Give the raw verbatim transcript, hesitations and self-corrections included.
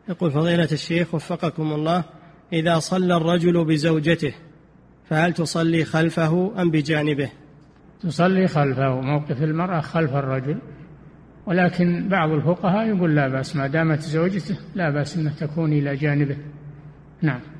يقول فضيلة الشيخ وفقكم الله، إذا صلى الرجل بزوجته فهل تصلي خلفه أم بجانبه؟ تصلي خلفه، موقف المرأة خلف الرجل، ولكن بعض الفقهاء يقول لا بأس ما دامت زوجته لا بأس أن تكون إلى جانبه. نعم.